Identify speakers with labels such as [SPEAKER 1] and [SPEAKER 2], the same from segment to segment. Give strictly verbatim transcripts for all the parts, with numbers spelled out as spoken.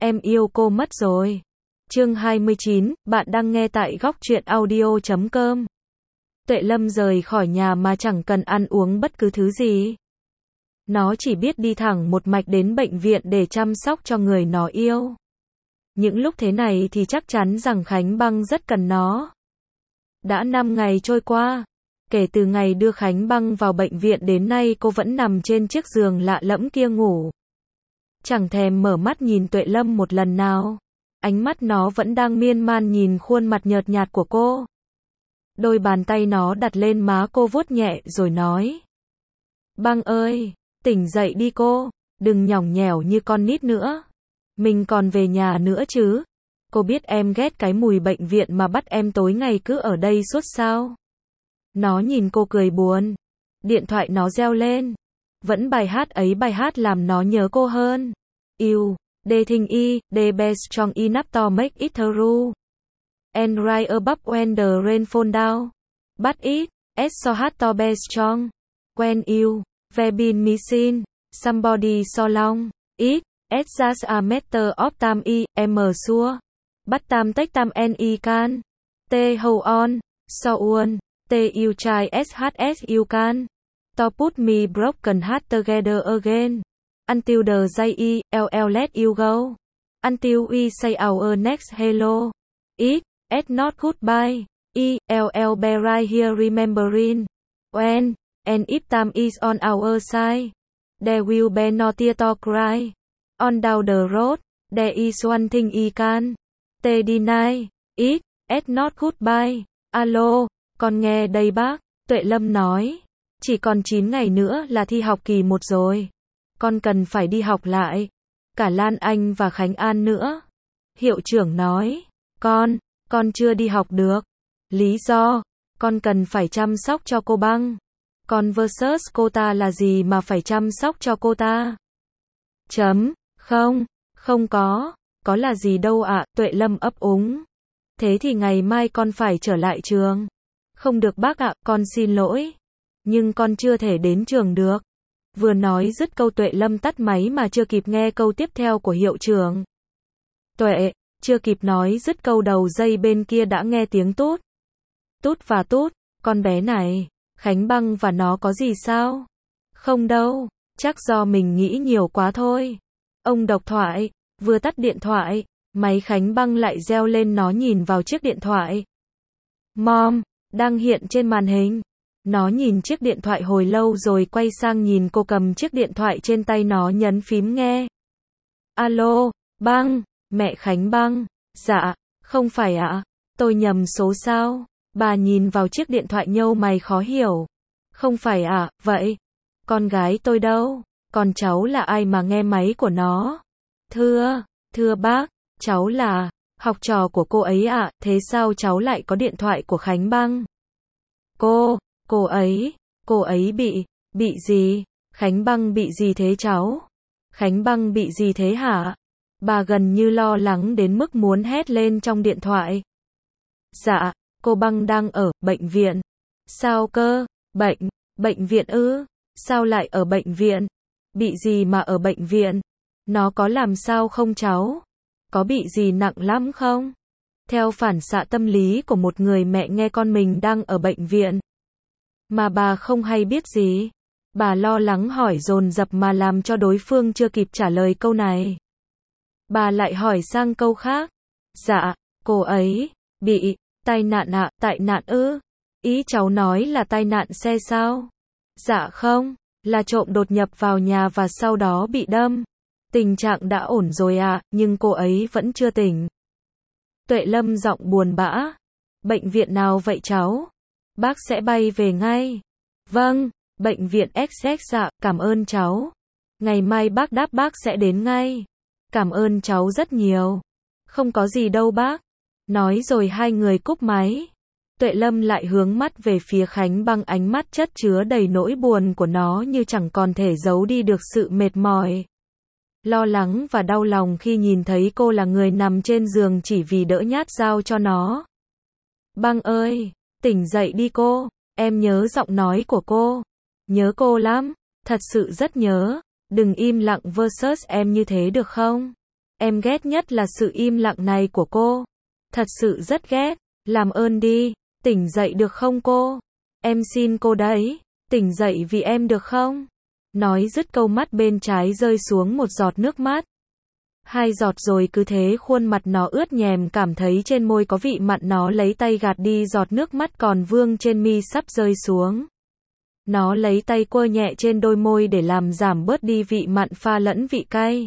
[SPEAKER 1] em yêu cô mất rồi. Chương hai mươi chín, bạn đang nghe tại góc truyện audio chấm com. Tuệ Lâm rời khỏi nhà mà chẳng cần ăn uống bất cứ thứ gì. Nó chỉ biết đi thẳng một mạch đến bệnh viện để chăm sóc cho người nó yêu. Những lúc thế này thì chắc chắn rằng Khánh Băng rất cần nó. Đã năm ngày trôi qua. Kể từ ngày đưa Khánh Băng vào bệnh viện đến nay cô vẫn nằm trên chiếc giường lạ lẫm kia ngủ. Chẳng thèm mở mắt nhìn Tuệ Lâm một lần nào. Ánh mắt nó vẫn đang miên man nhìn khuôn mặt nhợt nhạt của cô. Đôi bàn tay nó đặt lên má cô vuốt nhẹ rồi nói. Băng ơi, tỉnh dậy đi cô, đừng nhỏng nhẽo như con nít nữa. Mình còn về nhà nữa chứ. Cô biết em ghét cái mùi bệnh viện mà bắt em tối ngày cứ ở đây suốt sao. Nó nhìn cô cười buồn. Điện thoại nó reo lên. Vẫn bài hát ấy, bài hát làm nó nhớ cô hơn. Yêu, they think I, they best strong enough to make it through. And right above when the rain fall down. But it, it's so hard to be strong. When you, have been missing, somebody so long. It, it's just a matter of time I, am sure. But time take time and I can. Stay hold on, so on. Stay you try as hard as you can. To put me broken heart together again. Until the day I, L L let you go. Until we say our next hello. It, it's not goodbye. I, L L be right here remembering. When, and if time is on our side. There will be no tear to cry. On down the road, there is one thing I can. Stay deny. It, it's not goodbye. Alo, con nghe đây bác. Tuệ Lâm nói. Chỉ còn chín ngày nữa là thi học kỳ một rồi. Con cần phải đi học lại. Cả Lan Anh và Khánh An nữa. Hiệu trưởng nói. Con, con chưa đi học được. Lý do, con cần phải chăm sóc cho cô Băng. Con versus cô ta là gì mà phải chăm sóc cho cô ta? Chấm, không, không có, có là gì đâu ạ, Tuệ Lâm ấp úng. Thế thì ngày mai con phải trở lại trường. Không được bác ạ, con xin lỗi. Nhưng con chưa thể đến trường được. Vừa nói dứt câu Tuệ Lâm tắt máy mà chưa kịp nghe câu tiếp theo của hiệu trưởng. Tuệ, chưa kịp nói dứt câu đầu dây bên kia đã nghe tiếng tút. Tút và tút, con bé này, Khánh Băng và nó có gì sao? Không đâu, chắc do mình nghĩ nhiều quá thôi. Ông độc thoại, vừa tắt điện thoại, máy Khánh Băng lại reo lên, nó nhìn vào chiếc điện thoại. Mom, đang hiện trên màn hình. Nó nhìn chiếc điện thoại hồi lâu rồi quay sang nhìn cô cầm chiếc điện thoại trên tay, nó nhấn phím nghe. Alo, Băng, mẹ Khánh Băng. Dạ, không phải ạ, tôi nhầm số sao? Bà nhìn vào chiếc điện thoại nhâu mày khó hiểu. Không phải ạ, vậy? Con gái tôi đâu? Còn cháu là ai mà nghe máy của nó? Thưa, thưa bác, cháu là học trò của cô ấy ạ, thế sao cháu lại có điện thoại của Khánh Băng? Cô, cô ấy, cô ấy bị, bị gì? Khánh Băng bị gì thế cháu? Khánh Băng bị gì thế hả? Bà gần như lo lắng đến mức muốn hét lên trong điện thoại. Dạ, cô Băng đang ở bệnh viện. Sao cơ? Bệnh, bệnh viện ư? Sao lại ở bệnh viện? Bị gì mà ở bệnh viện? Nó có làm sao không cháu? Có bị gì nặng lắm không? Theo phản xạ tâm lý của một người mẹ nghe con mình đang ở bệnh viện mà bà không hay biết gì, bà lo lắng hỏi dồn dập mà làm cho đối phương chưa kịp trả lời câu này, bà lại hỏi sang câu khác. Dạ, cô ấy bị tai nạn ạ. Tai nạn ư? Ý cháu nói là tai nạn xe sao? Dạ không, là trộm đột nhập vào nhà và sau đó bị đâm. Tình trạng đã ổn rồi ạ, nhưng cô ấy vẫn chưa tỉnh. Tuệ Lâm giọng buồn bã. Bệnh viện nào vậy cháu? Bác sẽ bay về ngay. Vâng, bệnh viện ích ích ạ, cảm ơn cháu. Ngày mai bác đáp bác sẽ đến ngay. Cảm ơn cháu rất nhiều. Không có gì đâu bác. Nói rồi hai người cúp máy. Tuệ Lâm lại hướng mắt về phía Khánh Băng, ánh mắt chất chứa đầy nỗi buồn của nó như chẳng còn thể giấu đi được sự mệt mỏi, lo lắng và đau lòng khi nhìn thấy cô là người nằm trên giường chỉ vì đỡ nhát dao cho nó. Băng ơi, tỉnh dậy đi cô, em nhớ giọng nói của cô. Nhớ cô lắm, thật sự rất nhớ. Đừng im lặng versus em như thế được không? Em ghét nhất là sự im lặng này của cô. Thật sự rất ghét. Làm ơn đi, tỉnh dậy được không cô? Em xin cô đấy, tỉnh dậy vì em được không? Nói dứt câu mắt bên trái rơi xuống một giọt nước mắt. Hai giọt rồi cứ thế khuôn mặt nó ướt nhèm, cảm thấy trên môi có vị mặn, nó lấy tay gạt đi giọt nước mắt còn vương trên mi sắp rơi xuống. Nó lấy tay quơ nhẹ trên đôi môi để làm giảm bớt đi vị mặn pha lẫn vị cay.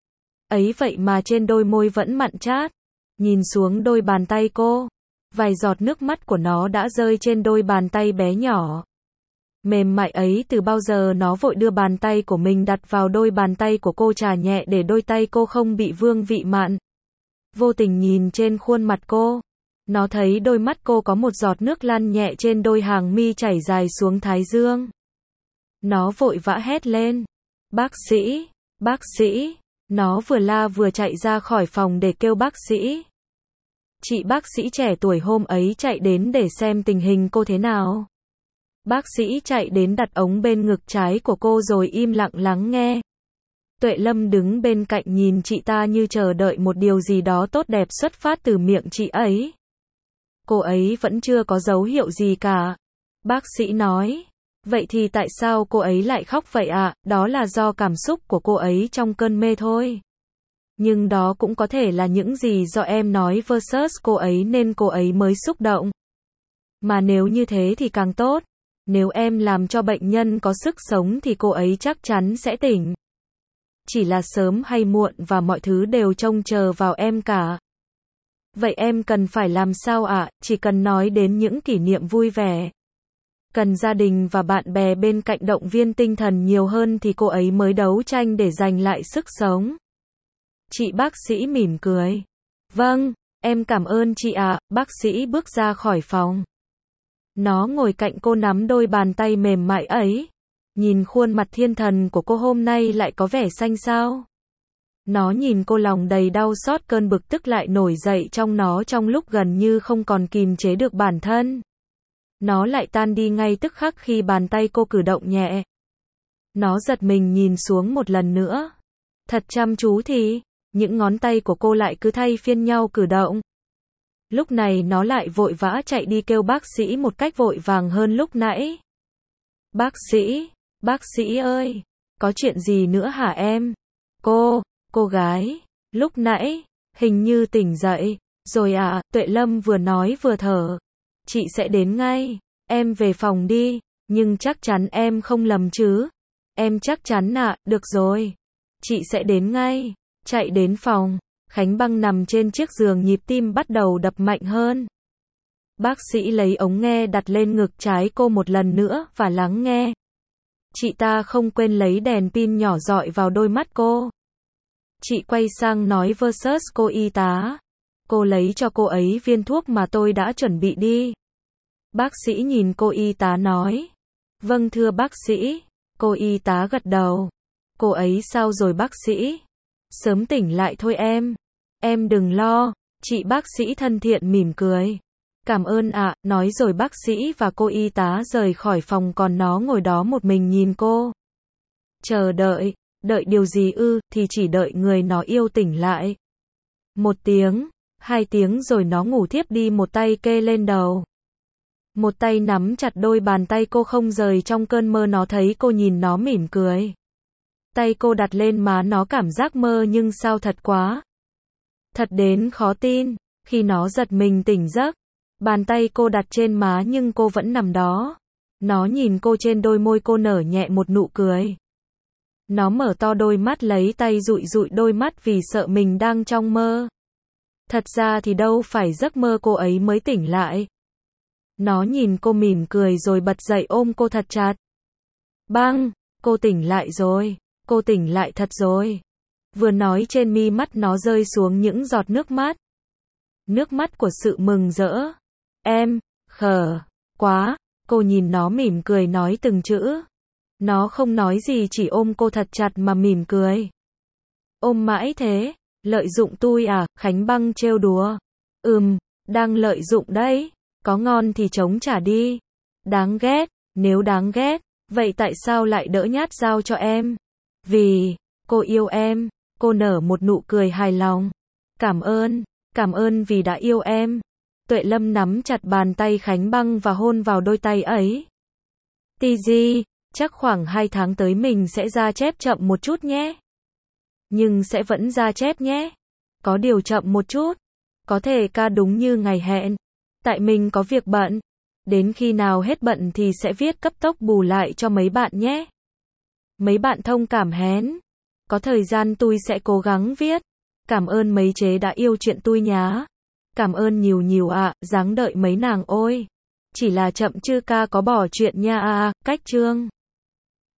[SPEAKER 1] Ấy vậy mà trên đôi môi vẫn mặn chát. Nhìn xuống đôi bàn tay cô, vài giọt nước mắt của nó đã rơi trên đôi bàn tay bé nhỏ. Mềm mại ấy, từ bao giờ nó vội đưa bàn tay của mình đặt vào đôi bàn tay của cô, chà nhẹ để đôi tay cô không bị vương vị mặn. Vô tình nhìn trên khuôn mặt cô, nó thấy đôi mắt cô có một giọt nước lăn nhẹ trên đôi hàng mi chảy dài xuống thái dương. Nó vội vã hét lên. Bác sĩ, bác sĩ. Nó vừa la vừa chạy ra khỏi phòng để kêu bác sĩ. Chị bác sĩ trẻ tuổi hôm ấy chạy đến để xem tình hình cô thế nào. Bác sĩ chạy đến đặt ống bên ngực trái của cô rồi im lặng lắng nghe. Tuệ Lâm đứng bên cạnh nhìn chị ta như chờ đợi một điều gì đó tốt đẹp xuất phát từ miệng chị ấy. Cô ấy vẫn chưa có dấu hiệu gì cả. Bác sĩ nói. Vậy thì tại sao cô ấy lại khóc vậy ạ? À? Đó là do cảm xúc của cô ấy trong cơn mê thôi. Nhưng đó cũng có thể là những gì do em nói versus cô ấy nên cô ấy mới xúc động. Mà nếu như thế thì càng tốt. Nếu em làm cho bệnh nhân có sức sống thì cô ấy chắc chắn sẽ tỉnh. Chỉ là sớm hay muộn và mọi thứ đều trông chờ vào em cả. Vậy em cần phải làm sao ạ? À? Chỉ cần nói đến những kỷ niệm vui vẻ. Cần gia đình và bạn bè bên cạnh động viên tinh thần nhiều hơn thì cô ấy mới đấu tranh để giành lại sức sống. Chị bác sĩ mỉm cười. Vâng, em cảm ơn chị ạ. À. Bác sĩ bước ra khỏi phòng. Nó ngồi cạnh cô nắm đôi bàn tay mềm mại ấy. Nhìn khuôn mặt thiên thần của cô hôm nay lại có vẻ xanh xao. Nó nhìn cô, lòng đầy đau xót, cơn bực tức lại nổi dậy trong nó trong lúc gần như không còn kìm chế được bản thân. Nó lại tan đi ngay tức khắc khi bàn tay cô cử động nhẹ. Nó giật mình nhìn xuống một lần nữa. Thật chăm chú thì, những ngón tay của cô lại cứ thay phiên nhau cử động. Lúc này nó lại vội vã chạy đi kêu bác sĩ một cách vội vàng hơn lúc nãy. Bác sĩ, bác sĩ ơi, có chuyện gì nữa hả em? Cô, cô gái, lúc nãy, hình như tỉnh dậy, rồi à, Tuệ Lâm vừa nói vừa thở. Chị sẽ đến ngay, em về phòng đi, nhưng chắc chắn em không lầm chứ? Em chắc chắn ạ, à, được rồi. Chị sẽ đến ngay, chạy đến phòng. Khánh Băng nằm trên chiếc giường, nhịp tim bắt đầu đập mạnh hơn. Bác sĩ lấy ống nghe đặt lên ngực trái cô một lần nữa và lắng nghe. Chị ta không quên lấy đèn pin nhỏ dọi vào đôi mắt cô. Chị quay sang nói versus cô y tá. Cô lấy cho cô ấy viên thuốc mà tôi đã chuẩn bị đi. Bác sĩ nhìn cô y tá nói. Vâng thưa bác sĩ. Cô y tá gật đầu. Cô ấy sao rồi bác sĩ? Sớm tỉnh lại thôi em. Em đừng lo. Chị bác sĩ thân thiện mỉm cười. Cảm ơn ạ, à, nói rồi bác sĩ và cô y tá rời khỏi phòng, còn nó ngồi đó một mình nhìn cô. Chờ đợi, đợi điều gì ư, thì chỉ đợi người nó yêu tỉnh lại. Một tiếng, hai tiếng rồi nó ngủ thiếp đi, một tay kê lên đầu. Một tay nắm chặt đôi bàn tay cô không rời. Trong cơn mơ nó thấy cô nhìn nó mỉm cười. Tay cô đặt lên má nó, cảm giác mơ nhưng sao thật quá. Thật đến khó tin, khi nó giật mình tỉnh giấc. Bàn tay cô đặt trên má nhưng cô vẫn nằm đó. Nó nhìn cô, trên đôi môi cô nở nhẹ một nụ cười. Nó mở to đôi mắt, lấy tay dụi dụi đôi mắt vì sợ mình đang trong mơ. Thật ra thì đâu phải giấc mơ, cô ấy mới tỉnh lại. Nó nhìn cô mỉm cười rồi bật dậy ôm cô thật chặt. Băng, cô tỉnh lại rồi, cô tỉnh lại thật rồi. Vừa nói trên mi mắt nó rơi xuống những giọt nước mắt. Nước mắt của sự mừng rỡ. Em, khờ, quá, cô nhìn nó mỉm cười nói từng chữ. Nó không nói gì, chỉ ôm cô thật chặt mà mỉm cười. Ôm mãi thế, lợi dụng tôi à, Khánh Băng trêu đùa. Ừm, đang lợi dụng đấy, có ngon thì chống trả đi. Đáng ghét, nếu đáng ghét, vậy tại sao lại đỡ nhát dao cho em? Vì, cô yêu em, Cô nở một nụ cười hài lòng. Cảm ơn, cảm ơn vì đã yêu em. Tuệ Lâm nắm chặt bàn tay Khánh Băng và hôn vào đôi tay ấy. Tì gì, chắc khoảng hai tháng tới mình sẽ ra chép chậm một chút nhé. Nhưng sẽ vẫn ra chép nhé. Có điều chậm một chút. Có thể ca đúng như ngày hẹn. Tại mình có việc bận. Đến khi nào hết bận thì sẽ viết cấp tốc bù lại cho mấy bạn nhé. Mấy bạn thông cảm hén. Có thời gian tôi sẽ cố gắng viết. Cảm ơn mấy chế đã yêu chuyện tôi nhá. Cảm ơn nhiều nhiều ạ, à, dáng đợi mấy nàng ôi. Chỉ là chậm chứ ca có bỏ chuyện nha à, cách chương.